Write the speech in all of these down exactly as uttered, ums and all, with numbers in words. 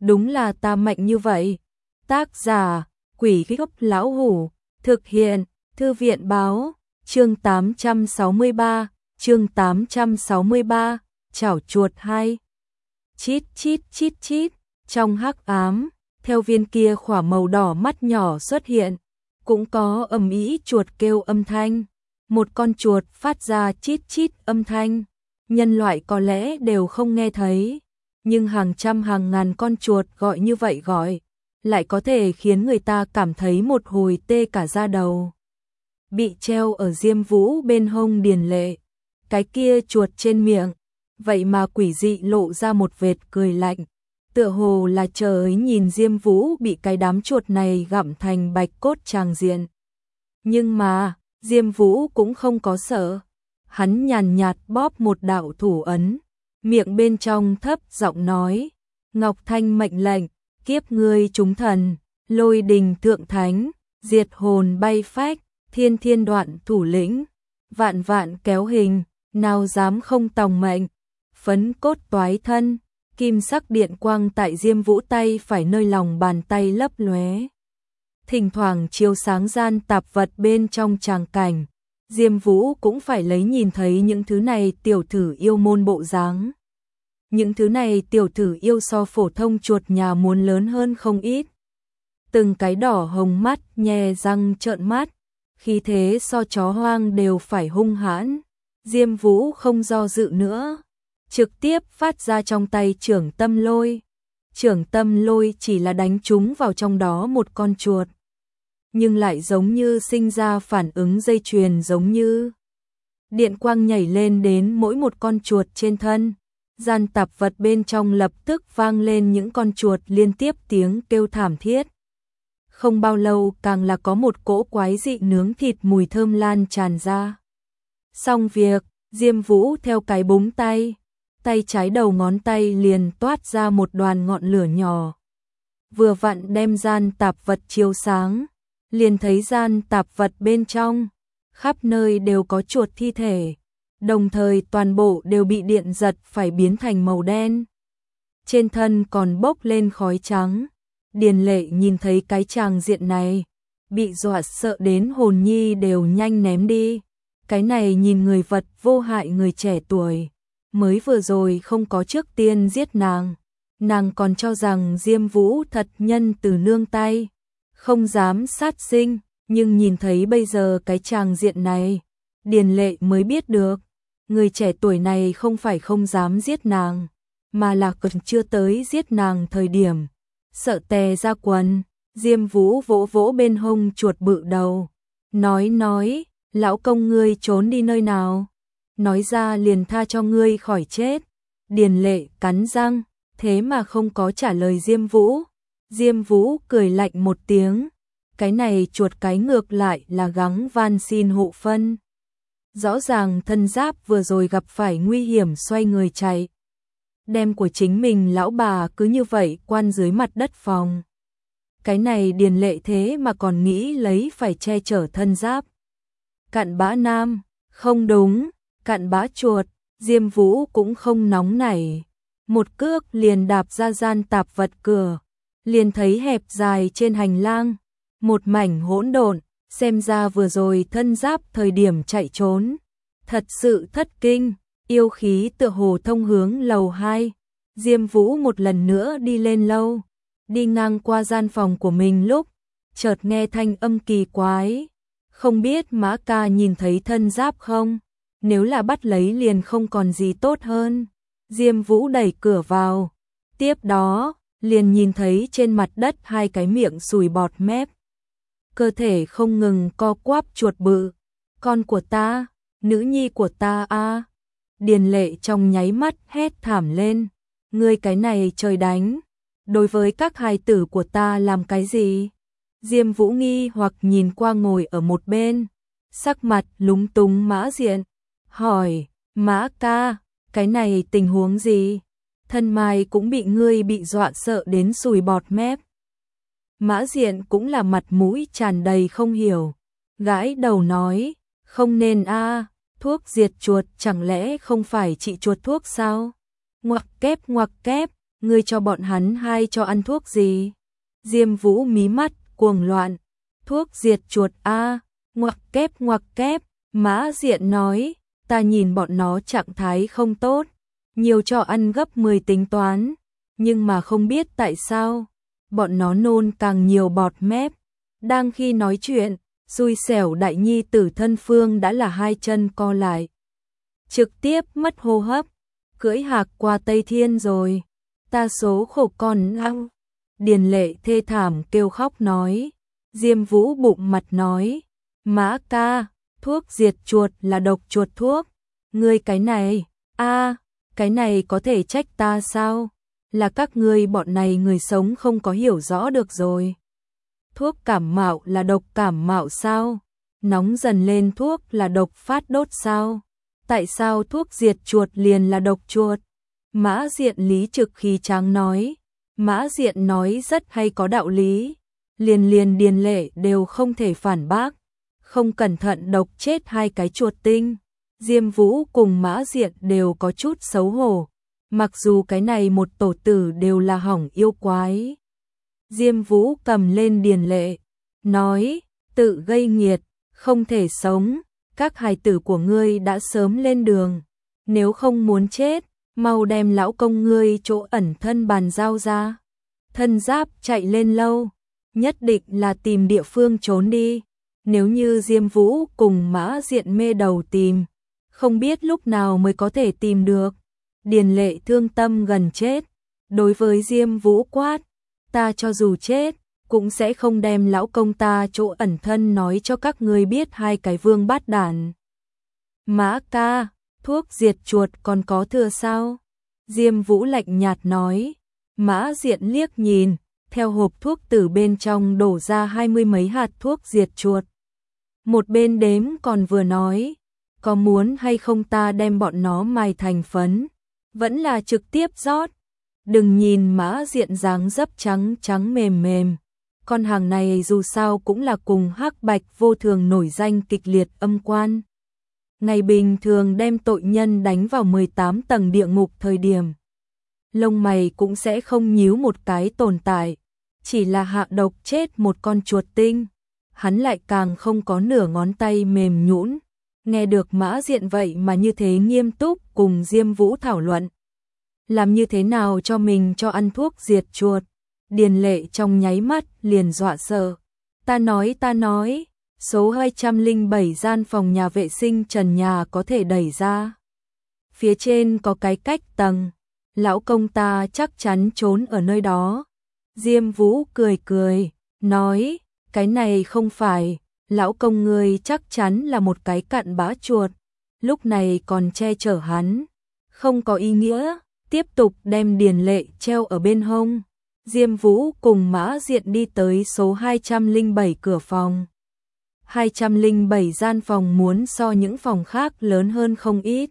đúng là ta mạnh như vậy. Tác giả, Quỷ Gốc Lão Hủ, thực hiện, Thư viện Báo, chương tám trăm sáu mươi ba, chương tám trăm sáu mươi ba, chảo chuột hay. Chít chít chít chít, trong hắc ám, theo viên kia khỏa màu đỏ mắt nhỏ xuất hiện, cũng có ầm ĩ chuột kêu âm thanh. Một con chuột phát ra chít chít âm thanh, nhân loại có lẽ đều không nghe thấy, nhưng hàng trăm hàng ngàn con chuột gọi như vậy gọi, lại có thể khiến người ta cảm thấy một hồi tê cả da đầu. Bị treo ở Diêm Vũ bên hông Điền Lệ, cái kia chuột trên miệng, vậy mà quỷ dị lộ ra một vệt cười lạnh, tựa hồ là chờ ấy nhìn Diêm Vũ bị cái đám chuột này gặm thành bạch cốt tràng diện. Nhưng mà, Diêm Vũ cũng không có sợ, hắn nhàn nhạt bóp một đạo thủ ấn, miệng bên trong thấp giọng nói, Ngọc Thanh mệnh lệnh, kiếp ngươi chúng thần, lôi đình thượng thánh, diệt hồn bay phách, thiên thiên đoạn thủ lĩnh, vạn vạn kéo hình, nào dám không tòng mệnh, phấn cốt toái thân, kim sắc điện quang tại Diêm Vũ tay phải nơi lòng bàn tay lấp lóe. Thỉnh thoảng chiếu sáng gian tạp vật bên trong tràng cảnh, Diêm Vũ cũng phải lấy nhìn thấy những thứ này tiểu thử yêu môn bộ dáng. Những thứ này tiểu thử yêu so phổ thông chuột nhà muốn lớn hơn không ít. Từng cái đỏ hồng mắt, nhe răng trợn mắt, khí thế so chó hoang đều phải hung hãn. Diêm Vũ không do dự nữa, trực tiếp phát ra trong tay Trưởng Tâm Lôi. Trưởng Tâm Lôi chỉ là đánh trúng vào trong đó một con chuột, nhưng lại giống như sinh ra phản ứng dây chuyền, giống như điện quang nhảy lên đến mỗi một con chuột trên thân. Gian tạp vật bên trong lập tức vang lên những con chuột liên tiếp tiếng kêu thảm thiết. Không bao lâu càng là có một cỗ quái dị nướng thịt mùi thơm lan tràn ra. Xong việc, Diêm Vũ theo cái búng tay, tay trái đầu ngón tay liền toát ra một đoàn ngọn lửa nhỏ. Vừa vặn đem gian tạp vật chiếu sáng, liền thấy gian tạp vật bên trong, khắp nơi đều có chuột thi thể, đồng thời toàn bộ đều bị điện giật phải biến thành màu đen. Trên thân còn bốc lên khói trắng. Điền Lệ nhìn thấy cái tràng diện này, bị dọa sợ đến hồn nhi đều nhanh ném đi. Cái này nhìn người vật vô hại người trẻ tuổi, mới vừa rồi không có trước tiên giết nàng, nàng còn cho rằng Diêm Vũ thật nhân từ nương tay, không dám sát sinh, nhưng nhìn thấy bây giờ cái tràng diện này, Điền Lệ mới biết được, người trẻ tuổi này không phải không dám giết nàng, mà là còn chưa tới giết nàng thời điểm, sợ tè ra quần. Diêm Vũ vỗ vỗ bên hông chuột bự đầu, nói nói, lão công ngươi trốn đi nơi nào, nói ra liền tha cho ngươi khỏi chết. Điền Lệ cắn răng, thế mà không có trả lời Diêm Vũ. Diêm Vũ cười lạnh một tiếng, cái này chuột cái ngược lại là gắng van xin hộ phân. Rõ ràng thân giáp vừa rồi gặp phải nguy hiểm xoay người chạy, đem của chính mình lão bà cứ như vậy quan dưới mặt đất phòng. Cái này Điền Lệ thế mà còn nghĩ lấy phải che chở thân giáp. Cặn bã nam, không đúng, cặn bã chuột. Diêm Vũ cũng không nóng nảy, một cước liền đạp ra gian tạp vật cửa, liền thấy hẹp dài trên hành lang, một mảnh hỗn độn, xem ra vừa rồi thân giáp thời điểm chạy trốn, thật sự thất kinh, yêu khí tựa hồ thông hướng lầu hai. Diêm Vũ một lần nữa đi lên lâu, đi ngang qua gian phòng của mình lúc, chợt nghe thanh âm kỳ quái, không biết Mã ca nhìn thấy thân giáp không? Nếu là bắt lấy liền không còn gì tốt hơn. Diêm Vũ đẩy cửa vào, tiếp đó, liền nhìn thấy trên mặt đất hai cái miệng sùi bọt mép. Cơ thể không ngừng co quắp chuột bự. Con của ta, nữ nhi của ta a. À. Điền Lệ trong nháy mắt hét thảm lên, ngươi cái này trời đánh, đối với các hài tử của ta làm cái gì? Diêm Vũ nghi hoặc nhìn qua ngồi ở một bên, sắc mặt lúng túng Mã Diện, hỏi, Mã ca, cái này tình huống gì? Thân Mai cũng bị ngươi bị dọa sợ đến sùi bọt mép. Mã Diện cũng là mặt mũi tràn đầy không hiểu, gãi đầu nói, không nên a, à, thuốc diệt chuột chẳng lẽ không phải trị chuột thuốc sao? Ngoặc kép ngoặc kép, ngươi cho bọn hắn hai cho ăn thuốc gì? Diêm Vũ mí mắt cuồng loạn, thuốc diệt chuột a, ngoặc kép ngoặc kép, Mã Diện nói, ta nhìn bọn nó trạng thái không tốt, nhiều cho ăn gấp mười tính toán, nhưng mà không biết tại sao, bọn nó nôn càng nhiều bọt mép. Đang khi nói chuyện, xui xẻo đại nhi tử thân Phương đã là hai chân co lại, trực tiếp mất hô hấp, cưỡi hạc qua Tây Thiên rồi, ta số khổ con ao. Điền Lệ thê thảm kêu khóc nói, Diêm Vũ bụng mặt nói, Mã ca, thuốc diệt chuột là độc chuột thuốc, ngươi cái này, a, cái này có thể trách ta sao? Là các ngươi bọn này người sống không có hiểu rõ được rồi. Thuốc cảm mạo là độc cảm mạo sao? Nóng dần lên thuốc là độc phát đốt sao? Tại sao thuốc diệt chuột liền là độc chuột? Mã Diện lý trực khí tráng nói. Mã Diện nói rất hay có đạo lý. Liền liền Điền Lệ đều không thể phản bác. Không cẩn thận độc chết hai cái chuột tinh. Diêm Vũ cùng Mã Diện đều có chút xấu hổ. Mặc dù cái này một tổ tử đều là hỏng yêu quái. Diêm Vũ cầm lên Điền Lệ, nói, tự gây nghiệt, không thể sống, các hài tử của ngươi đã sớm lên đường. Nếu không muốn chết, mau đem lão công ngươi chỗ ẩn thân bàn giao ra. Thân giáp chạy lên lâu, nhất định là tìm địa phương trốn đi. Nếu như Diêm Vũ cùng Mã Diện mê đầu tìm, không biết lúc nào mới có thể tìm được. Điền Lệ thương tâm gần chết, đối với Diêm Vũ quát, ta cho dù chết, cũng sẽ không đem lão công ta chỗ ẩn thân nói cho các ngươi biết hai cái vương bát đản. Mã ca, thuốc diệt chuột còn có thừa sao? Diêm Vũ lạnh nhạt nói. Mã Diện liếc nhìn, theo hộp thuốc từ bên trong đổ ra hai mươi mấy hạt thuốc diệt chuột. Một bên đếm còn vừa nói, có muốn hay không ta đem bọn nó mài thành phấn, vẫn là trực tiếp rót. Đừng nhìn Mã Diện dáng dấp trắng trắng mềm mềm, con hàng này dù sao cũng là cùng Hắc Bạch Vô Thường nổi danh kịch liệt âm quan. Ngày bình thường đem tội nhân đánh vào mười tám tầng địa ngục thời điểm, lông mày cũng sẽ không nhíu một cái tồn tại, chỉ là hạ độc chết một con chuột tinh, hắn lại càng không có nửa ngón tay mềm nhũn. Nghe được Mã Diện vậy mà như thế nghiêm túc cùng Diêm Vũ thảo luận, làm như thế nào cho mình cho ăn thuốc diệt chuột. Điền Lệ trong nháy mắt liền dọa sợ. Ta nói ta nói, số hai trăm lẻ bảy gian phòng nhà vệ sinh trần nhà có thể đẩy ra. Phía trên có cái cách tầng, lão công ta chắc chắn trốn ở nơi đó. Diêm Vũ cười cười, nói, cái này không phải, lão công ngươi chắc chắn là một cái cặn bã chuột, lúc này còn che chở hắn, không có ý nghĩa. Tiếp tục đem Điền Lệ treo ở bên hông. Diêm Vũ cùng Mã Diện đi tới số hai trăm lẻ bảy cửa phòng. hai trăm lẻ bảy gian phòng muốn so những phòng khác lớn hơn không ít.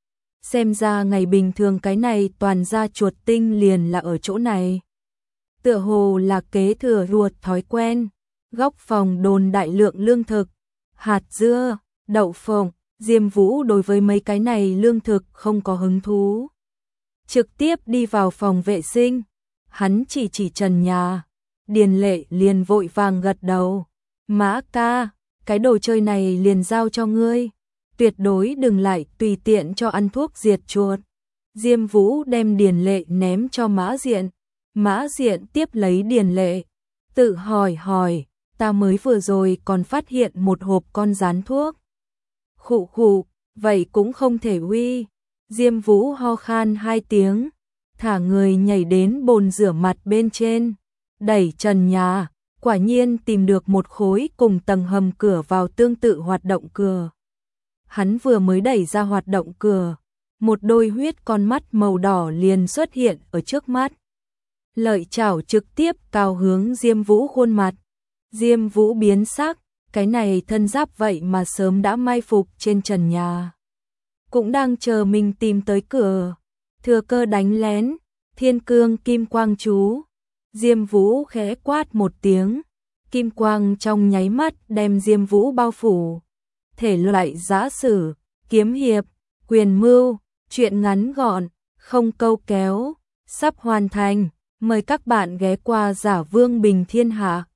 Xem ra ngày bình thường cái này toàn ra chuột tinh liền là ở chỗ này. Tựa hồ là kế thừa ruột thói quen. Góc phòng đồn đại lượng lương thực, hạt dưa, đậu phộng. Diêm Vũ đối với mấy cái này lương thực không có hứng thú. Trực tiếp đi vào phòng vệ sinh, hắn chỉ chỉ trần nhà. Điền Lệ liền vội vàng gật đầu. Mã ca, cái đồ chơi này liền giao cho ngươi, tuyệt đối đừng lại tùy tiện cho ăn thuốc diệt chuột. Diêm Vũ đem Điền Lệ ném cho Mã Diện. Mã Diện tiếp lấy Điền Lệ, tự hỏi hỏi, ta mới vừa rồi còn phát hiện một hộp con rán thuốc. Khụ khụ, vậy cũng không thể uy. Diêm Vũ ho khan hai tiếng, thả người nhảy đến bồn rửa mặt bên trên, đẩy trần nhà, quả nhiên tìm được một khối cùng tầng hầm cửa vào tương tự hoạt động cửa. Hắn vừa mới đẩy ra hoạt động cửa, một đôi huyết con mắt màu đỏ liền xuất hiện ở trước mắt. Lợi chảo trực tiếp cào hướng Diêm Vũ khuôn mặt. Diêm Vũ biến sắc, cái này thân giáp vậy mà sớm đã mai phục trên trần nhà. Cũng đang chờ mình tìm tới cửa, thừa cơ đánh lén, thiên cương kim quang chú. Diêm Vũ khẽ quát một tiếng, kim quang trong nháy mắt đem Diêm Vũ bao phủ. Thể loại giã sử, kiếm hiệp, quyền mưu, truyện ngắn gọn, không câu kéo, sắp hoàn thành. Mời các bạn ghé qua Giả Vương Bình Thiên Hạ.